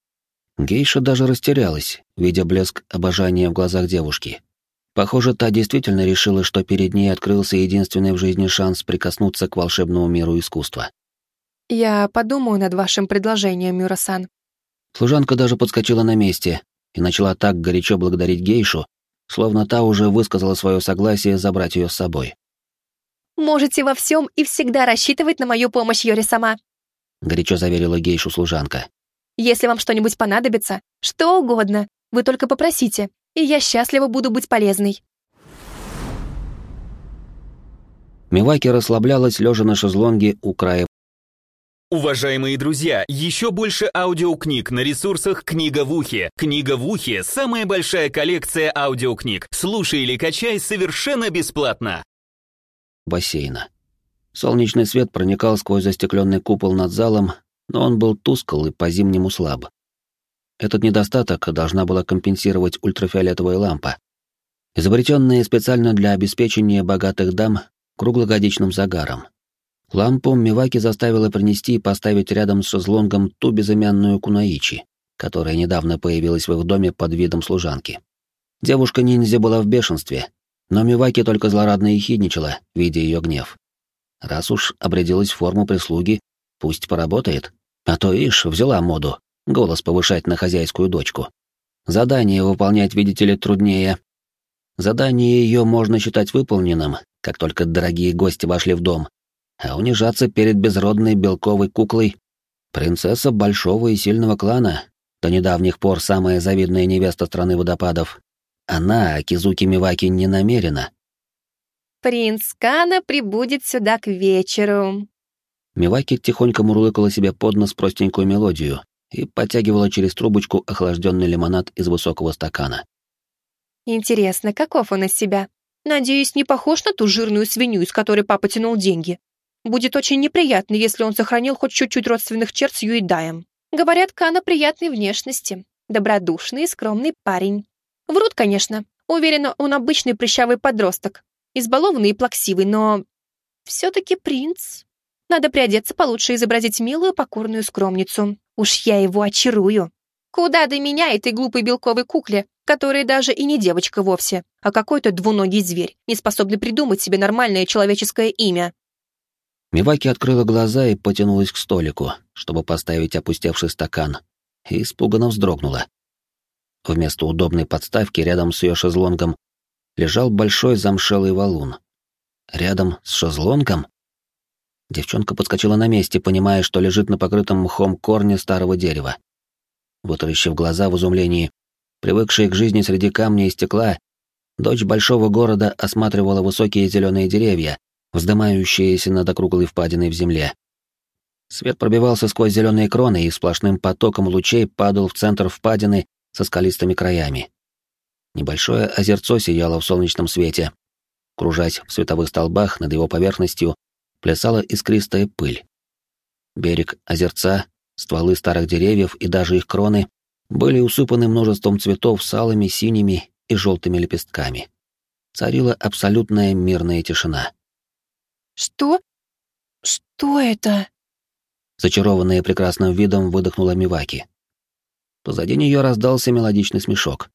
Гейша даже растерялась, видя блеск обожания в глазах девушки. Похоже, та действительно решила, что перед ней открылся единственный в жизни шанс прикоснуться к волшебному миру искусства. Я подумаю над вашим предложением, Мюра-сан. Служанка даже подскочила на месте и начала так горячо благодарить гейшу, словно та уже высказала свое согласие забрать ее с собой. Можете во всем и всегда рассчитывать на мою помощь, Йори-сама. Горячо заверила гейшу служанка. Если вам что-нибудь понадобится, что угодно, вы только попросите, и я счастлива буду быть полезной. Миваки расслаблялась, лежа на шезлонге у края. Уважаемые друзья, еще больше аудиокниг на ресурсах «Книга в ухе». «Книга в ухе» — самая большая коллекция аудиокниг. Слушай или качай совершенно бесплатно. Бассейна. Солнечный свет проникал сквозь застекленный купол над залом, но он был тускл и по-зимнему слаб. Этот недостаток должна была компенсировать ультрафиолетовая лампа, изобретенная специально для обеспечения богатых дам круглогодичным загаром. Лампу Миваки заставила принести и поставить рядом с шезлонгом ту безымянную кунаичи, которая недавно появилась в их доме под видом служанки. Девушка-ниндзя была в бешенстве, но Миваки только злорадно ехидничала, видя ее гнев. Раз уж обрядилась в форму прислуги, пусть поработает, а то, ишь, взяла моду голос повышать на хозяйскую дочку. Задание выполнять, видите ли, труднее. Задание ее можно считать выполненным, как только дорогие гости вошли в дом, а унижаться перед безродной белковой куклой принцесса большого и сильного клана, до недавних пор самая завидная невеста страны водопадов, она, Акизуки Миваки, не намерена. Принц Кана прибудет сюда к вечеру. Миваки тихонько мурлыкала себе под нос простенькую мелодию и подтягивала через трубочку охлажденный лимонад из высокого стакана. Интересно, каков он из себя? Надеюсь, не похож на ту жирную свинью, из которой папа тянул деньги. Будет очень неприятно, если он сохранил хоть чуть-чуть родственных черт с Юэдаем. Говорят, Кана приятной внешности. Добродушный и скромный парень. Врут, конечно. Уверена, он обычный прыщавый подросток. Избалованный и плаксивый, но... все-таки принц. Надо приодеться получше и изобразить милую, покорную скромницу. Уж я его очарую. Куда до меня этой глупой белковой кукле, которая даже и не девочка вовсе, а какой-то двуногий зверь, не способный придумать себе нормальное человеческое имя. Миваки открыла глаза и потянулась к столику, чтобы поставить опустевший стакан, и испуганно вздрогнула. Вместо удобной подставки рядом с ее шезлонгом лежал большой замшелый валун. Рядом с шезлонгом? Девчонка подскочила на месте, понимая, что лежит на покрытом мхом корне старого дерева. Вытаращив глаза в изумлении, привыкшая к жизни среди камня и стекла, дочь большого города осматривала высокие зеленые деревья, вздымающиеся над округлой впадиной в земле. Свет пробивался сквозь зеленые кроны и сплошным потоком лучей падал в центр впадины со скалистыми краями. Небольшое озерцо сияло в солнечном свете. Кружась в световых столбах над его поверхностью, плясала искристая пыль. Берег озерца, стволы старых деревьев и даже их кроны были усыпаны множеством цветов с алыми, синими и желтыми лепестками. Царила абсолютная мирная тишина. Что? Что это? Зачарованная прекрасным видом, выдохнула Миваки. Позади нее раздался мелодичный смешок.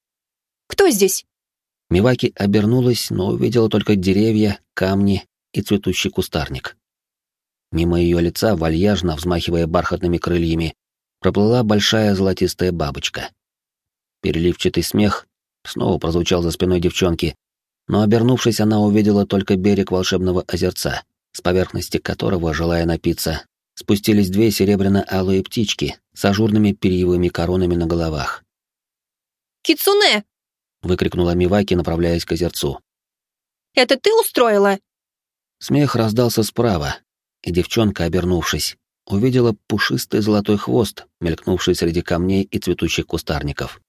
«Кто здесь?» Миваки обернулась, но увидела только деревья, камни и цветущий кустарник. Мимо ее лица, вальяжно взмахивая бархатными крыльями, проплыла большая золотистая бабочка. Переливчатый смех снова прозвучал за спиной девчонки, но, обернувшись, она увидела только берег волшебного озерца, с поверхности которого, желая напиться, спустились две серебряно-алые птички с ажурными перьевыми коронами на головах. «Кицуне!» — выкрикнула Миваки, направляясь к озерцу. «Это ты устроила?» Смех раздался справа, и девчонка, обернувшись, увидела пушистый золотой хвост, мелькнувший среди камней и цветущих кустарников.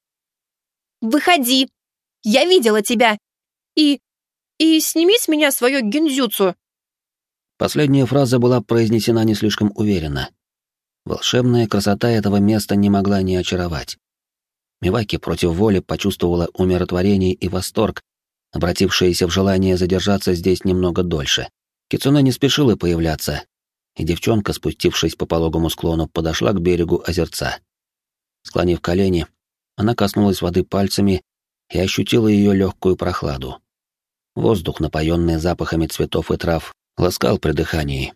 «Выходи! Я видела тебя! И сними с меня свое гюнзюцу!» Последняя фраза была произнесена не слишком уверенно. Волшебная красота этого места не могла не очаровать. Миваки против воли почувствовала умиротворение и восторг, обратившиеся в желание задержаться здесь немного дольше. Кицуне не спешила появляться, и девчонка, спустившись по пологому склону, подошла к берегу озерца. Склонив колени, она коснулась воды пальцами и ощутила ее легкую прохладу. Воздух, напоенный запахами цветов и трав, ласкал при дыхании.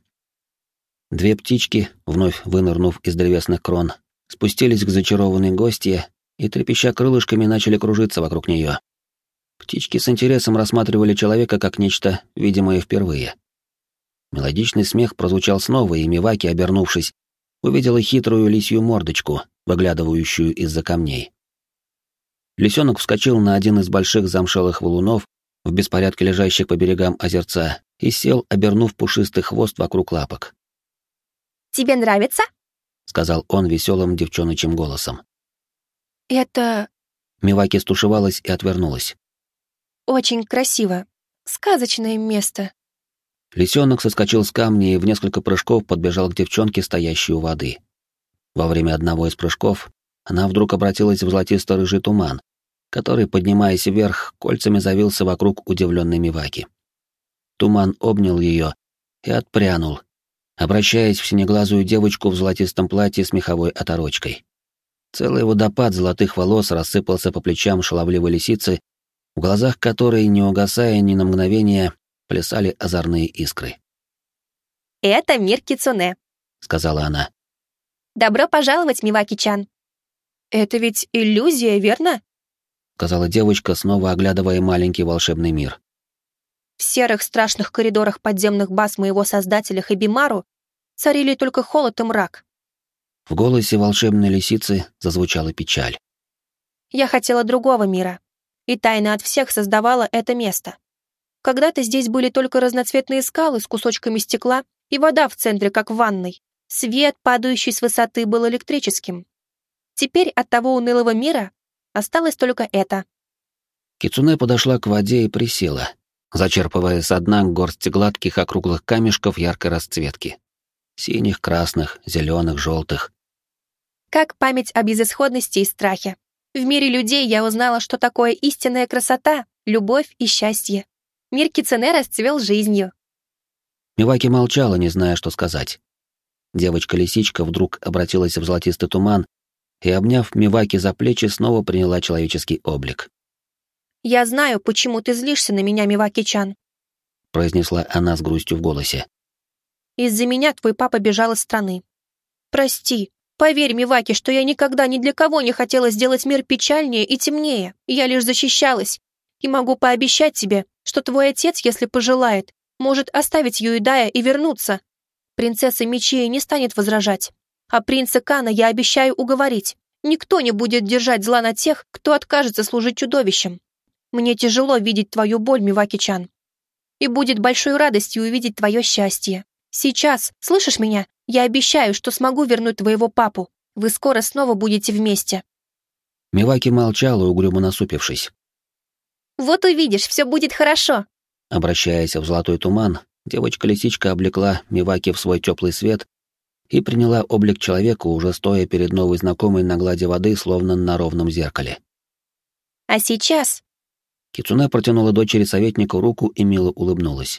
Две птички, вновь вынырнув из древесных крон, спустились к зачарованной гостье и, трепеща крылышками, начали кружиться вокруг нее. Птички с интересом рассматривали человека как нечто видимое впервые. Мелодичный смех прозвучал снова, и Миваки, обернувшись, увидела хитрую лисью мордочку, выглядывающую из-за камней. Лисенок вскочил на один из больших замшелых валунов, в беспорядке лежащих по берегам озерца, и сел, обернув пушистый хвост вокруг лапок. «Тебе нравится?» — сказал он веселым девчоночьим голосом. Это... Миваки стушевалась и отвернулась. Очень красиво. Сказочное место. Лисенок соскочил с камня и в несколько прыжков подбежал к девчонке, стоящей у воды. Во время одного из прыжков она вдруг обратилась в золотисто-рыжий туман, который, поднимаясь вверх, кольцами завился вокруг удивленной Миваки. Туман обнял ее и отпрянул, обращаясь в синеглазую девочку в золотистом платье с меховой оторочкой. Целый водопад золотых волос рассыпался по плечам шаловливой лисицы, в глазах которой, не угасая ни на мгновение, плясали озорные искры. «Это мир Кицуне», — сказала она. «Добро пожаловать, Миваки-чан». Это ведь иллюзия, верно? — сказала девочка, снова оглядывая маленький волшебный мир. В серых страшных коридорах подземных баз моего создателя Хабимару царили только холод и мрак. В голосе волшебной лисицы зазвучала печаль. Я хотела другого мира, и тайно от всех создавала это место. Когда-то здесь были только разноцветные скалы с кусочками стекла и вода в центре, как в ванной. Свет, падающий с высоты, был электрическим. Теперь от того унылого мира осталось только это. Кицуне подошла к воде и присела, зачерпывая со дна горсть гладких округлых камешков яркой расцветки. Синих, красных, зеленых, желтых. как память о безысходности и страхе. В мире людей я узнала, что такое истинная красота, любовь и счастье. Мир Кицуне расцвел жизнью. Миваки молчала, не зная, что сказать. Девочка-лисичка вдруг обратилась в золотистый туман и, обняв Миваки за плечи, снова приняла человеческий облик. «Я знаю, почему ты злишься на меня, Миваки-чан», произнесла она с грустью в голосе. «Из-за меня твой папа бежал из страны. Прости, поверь, Миваки, что я никогда ни для кого не хотела сделать мир печальнее и темнее. Я лишь защищалась. И могу пообещать тебе, что твой отец, если пожелает, может оставить Юидая и вернуться. Принцесса Мичия не станет возражать. А принца Кана я обещаю уговорить. Никто не будет держать зла на тех, кто откажется служить чудовищем. Мне тяжело видеть твою боль, Миваки-чан. И будет большой радостью увидеть твое счастье. Сейчас, слышишь меня? Я обещаю, что смогу вернуть твоего папу. Вы скоро снова будете вместе». Миваки молчала, угрюмо насупившись. «Вот увидишь, все будет хорошо». Обращаясь в золотой туман, девочка-лисичка облекла Миваки в свой теплый свет и приняла облик человека, уже стоя перед новой знакомой на глади воды, словно на ровном зеркале. «А сейчас...» Кицуне протянула дочери советнику руку и мило улыбнулась.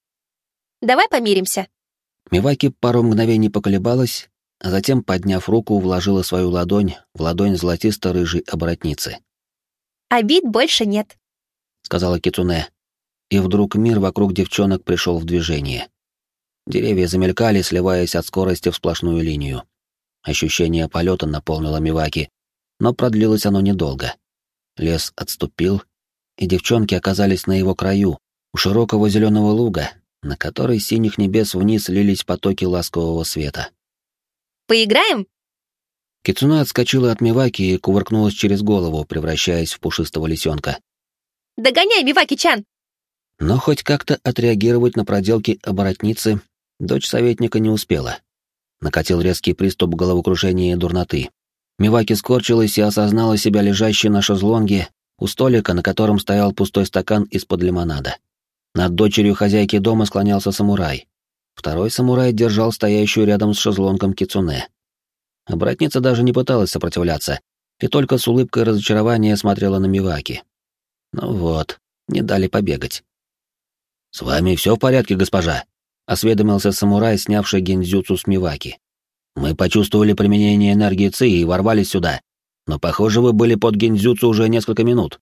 «Давай помиримся». Миваки пару мгновений поколебалась, а затем, подняв руку, вложила свою ладонь в ладонь золотисто-рыжей оборотницы. «Обид больше нет», — сказала Кицуне. И вдруг мир вокруг девчонок пришел в движение. Деревья замелькали, сливаясь от скорости в сплошную линию. Ощущение полета наполнило Миваки, но продлилось оно недолго. Лес отступил, и девчонки оказались на его краю, у широкого зеленого луга, на который с синих небес вниз лились потоки ласкового света. «Поиграем?» Кицуне отскочила от Миваки и кувыркнулась через голову, превращаясь в пушистого лисенка. «Догоняй, Миваки-чан!» Но хоть как-то отреагировать на проделки оборотницы дочь советника не успела. Накатил резкий приступ головокружения и дурноты. Миваки скорчилась и осознала себя лежащей на шезлонге у столика, на котором стоял пустой стакан из-под лимонада. Над дочерью хозяйки дома склонялся самурай. Второй самурай держал стоящую рядом с шезлонгом Кицуне. Оборотница даже не пыталась сопротивляться, и только с улыбкой разочарования смотрела на Миваки. Ну вот, не дали побегать. «С вами все в порядке, госпожа?» — осведомился самурай, снявший гиндзюцу с Миваки. «Мы почувствовали применение энергии ци и ворвались сюда, но, похоже, вы были под гиндзюцу уже несколько минут».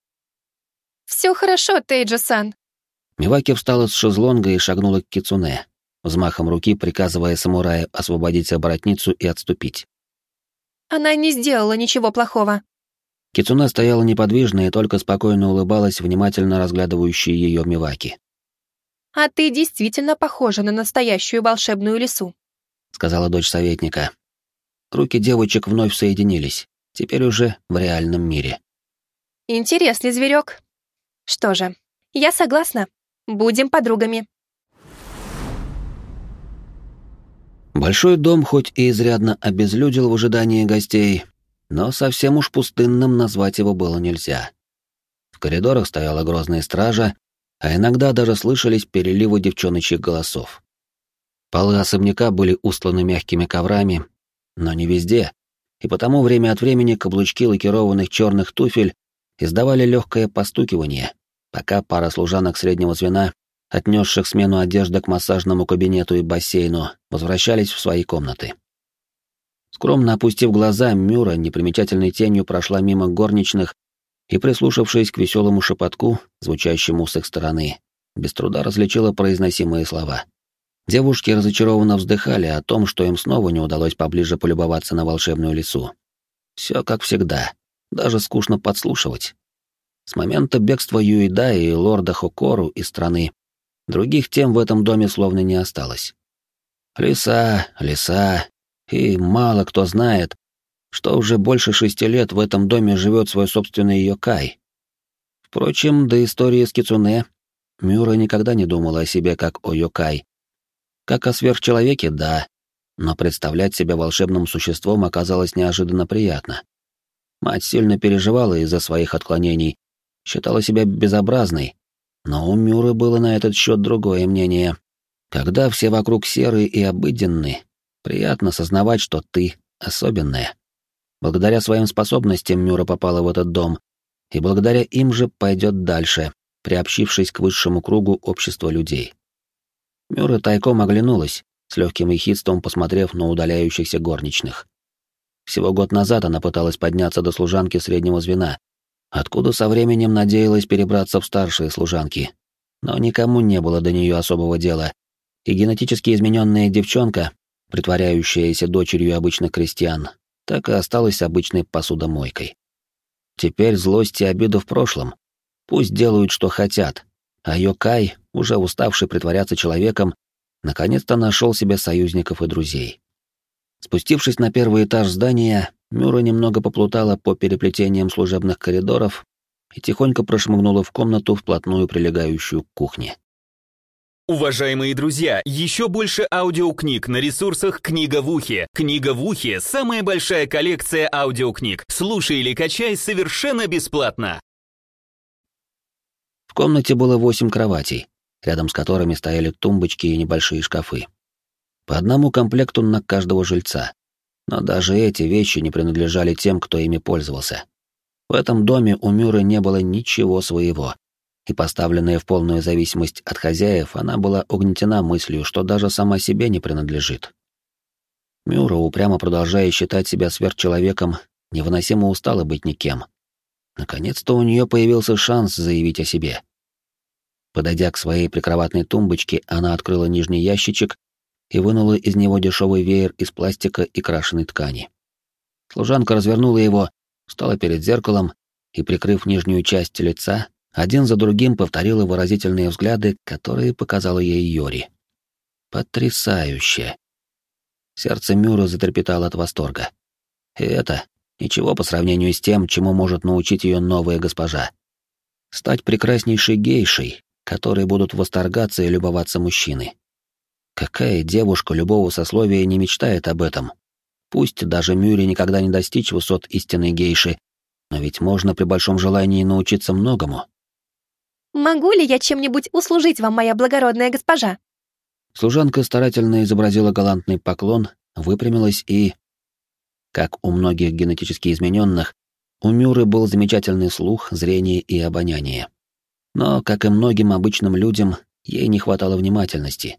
«Все хорошо, Тейджи-сан». Миваки встала с шезлонга и шагнула к Кицуне, взмахом руки приказывая самураю освободить оборотницу и отступить. «Она не сделала ничего плохого». Кицуне стояла неподвижно и только спокойно улыбалась внимательно разглядывающей ее Миваки. «А ты действительно похожа на настоящую волшебную лису», — сказала дочь советника. Руки девочек вновь соединились, теперь уже в реальном мире. «Интересный зверек. Что же, я согласна. Будем подругами». Большой дом хоть и изрядно обезлюдил в ожидании гостей, но совсем уж пустынным назвать его было нельзя. В коридорах стояла грозная стража, а иногда даже слышались переливы девчоночьих голосов. Полы особняка были устланы мягкими коврами, но не везде, и потому время от времени каблучки лакированных черных туфель издавали легкое постукивание, пока пара служанок среднего звена, отнесших смену одежды к массажному кабинету и бассейну, возвращались в свои комнаты. Скромно опустив глаза, Мюра непримечательной тенью прошла мимо горничных и, прислушавшись к веселому шепотку, звучащему с их стороны, без труда различила произносимые слова. Девушки разочарованно вздыхали о том, что им снова не удалось поближе полюбоваться на волшебную лису. Все как всегда, даже скучно подслушивать. С момента бегства Юида и лорда Хокору из страны других тем в этом доме словно не осталось. Лиса, лиса, и мало кто знает, что уже больше 6 лет в этом доме живет свой собственный йокай. Впрочем, до истории с Кицуне Мюра никогда не думала о себе как о йокай. Как о сверхчеловеке, да, но представлять себя волшебным существом оказалось неожиданно приятно. Мать сильно переживала из-за своих отклонений, считала себя безобразной, но у Мюры было на этот счет другое мнение. Когда все вокруг серые и обыденны, приятно сознавать, что ты особенная. Благодаря своим способностям Мюра попала в этот дом, и благодаря им же пойдет дальше, приобщившись к высшему кругу общества людей. Мюра тайком оглянулась, с легким ехидством посмотрев на удаляющихся горничных. Всего год назад она пыталась подняться до служанки среднего звена, откуда со временем надеялась перебраться в старшие служанки. Но никому не было до нее особого дела, и генетически измененная девчонка, притворяющаяся дочерью обычных крестьян, так и осталась обычной посудомойкой. Теперь злость и обида в прошлом. Пусть делают, что хотят, а Йокай, уже уставший притворяться человеком, наконец-то нашел себе союзников и друзей. Спустившись на первый этаж здания, Мюра немного поплутала по переплетениям служебных коридоров и тихонько прошмыгнула в комнату, вплотную прилегающую к кухне. Уважаемые друзья, еще больше аудиокниг на ресурсах «Книга в ухе». «Книга в ухе» — самая большая коллекция аудиокниг. Слушай или качай совершенно бесплатно. В комнате было 8 кроватей, рядом с которыми стояли тумбочки и небольшие шкафы. По одному комплекту на каждого жильца. Но даже эти вещи не принадлежали тем, кто ими пользовался. В этом доме у Мюры не было ничего своего. И поставленная в полную зависимость от хозяев, она была угнетена мыслью, что даже сама себе не принадлежит. Мюра, упрямо продолжая считать себя сверхчеловеком, невыносимо устала быть никем. Наконец-то у нее появился шанс заявить о себе. Подойдя к своей прикроватной тумбочке, она открыла нижний ящичек и вынула из него дешевый веер из пластика и крашеной ткани. Служанка развернула его, встала перед зеркалом и, прикрыв нижнюю часть лица, один за другим повторила выразительные взгляды, которые показала ей Йори. Потрясающе! Сердце Мюры затрепетало от восторга. И это ничего по сравнению с тем, чему может научить ее новая госпожа. Стать прекраснейшей гейшей, которой будут восторгаться и любоваться мужчины. Какая девушка любого сословия не мечтает об этом? Пусть даже Мюре никогда не достичь высот истинной гейши, но ведь можно при большом желании научиться многому. «Могу ли я чем-нибудь услужить вам, моя благородная госпожа?» Служанка старательно изобразила галантный поклон, выпрямилась и... Как у многих генетически измененных, у Мюры был замечательный слух, зрение и обоняние. Но, как и многим обычным людям, ей не хватало внимательности.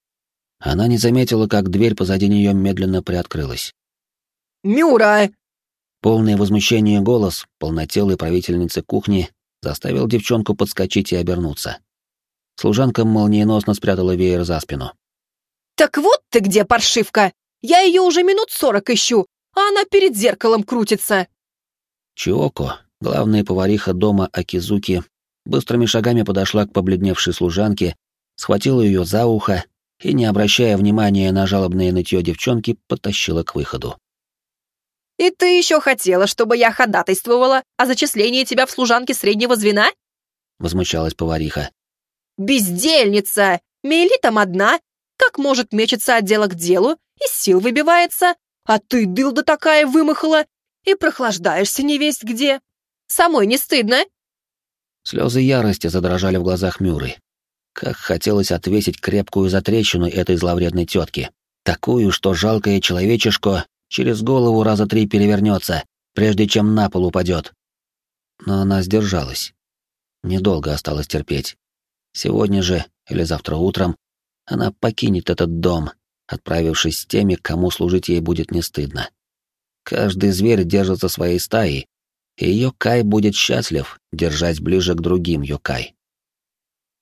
Она не заметила, как дверь позади нее медленно приоткрылась. «Мюра!» Полное возмущение голос полнотелой правительницы кухни заставил девчонку подскочить и обернуться. Служанка молниеносно спрятала веер за спину. «Так вот ты где, паршивка! Я ее уже минут 40 ищу, а она перед зеркалом крутится!» Чиоко, главная повариха дома Акизуки, быстрыми шагами подошла к побледневшей служанке, схватила ее за ухо и, не обращая внимания на жалобное нытье девчонки, потащила к выходу. «И ты еще хотела, чтобы я ходатайствовала о зачислении тебя в служанки среднего звена?» — возмущалась повариха. «Бездельница! Мели там одна, как может мечется от дела к делу, из сил выбивается, а ты, дылда такая, вымахала и прохлаждаешься невесть где. Самой не стыдно?» Слезы ярости задрожали в глазах Мюры. Как хотелось отвесить крепкую затрещину этой зловредной тетке, такую, что жалкое человечешко через голову раза 3 перевернется, прежде чем на пол упадет. Но она сдержалась. Недолго осталось терпеть. Сегодня же, или завтра утром, она покинет этот дом, отправившись с теми, кому служить ей будет не стыдно. Каждый зверь держится своей стаей, и Йокай будет счастлив, держась ближе к другим Йокай.